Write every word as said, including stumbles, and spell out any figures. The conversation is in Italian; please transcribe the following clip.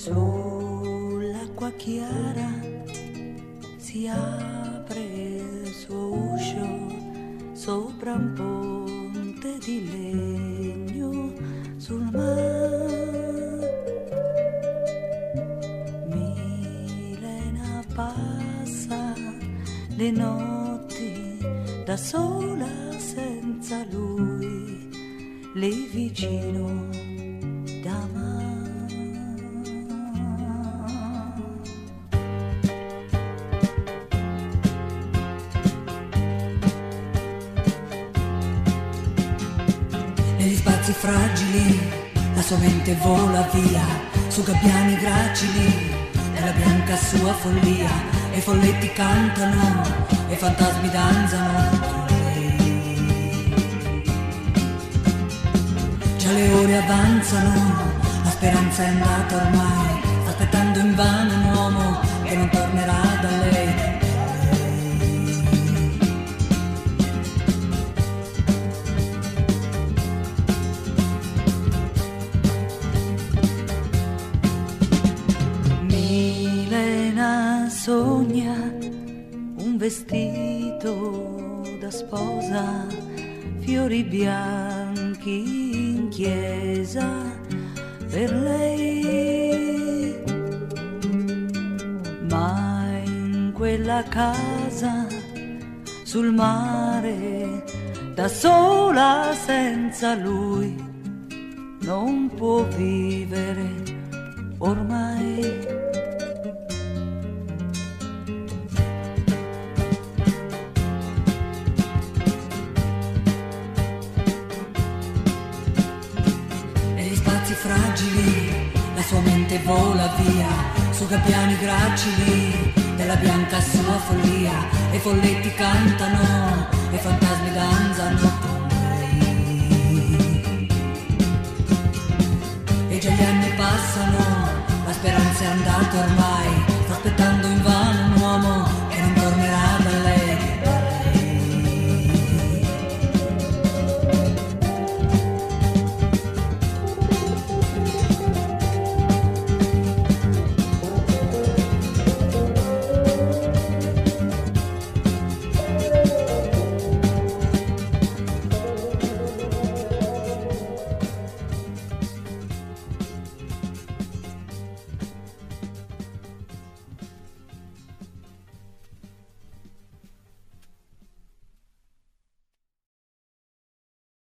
Sull'acqua chiara si apre il suo uscio sopra un ponte di legno sul mare. Milena passa le notti da sola senza lui, lì vicino da me. Negli spazi fragili la sua mente vola via, su gabbiani gracili nella bianca sua follia, e i folletti cantano e i fantasmi danzano con lei. Già le ore avanzano, la speranza è andata ormai, sta aspettando invano un uomo che non tornerà da lei. Sogna un vestito da sposa, fiori bianchi in chiesa per lei, ma in quella casa sul mare da sola senza lui non può vivere ormai. Fragili, la sua mente vola via, su gabbiani gracili della bianca sua follia, e i folletti cantano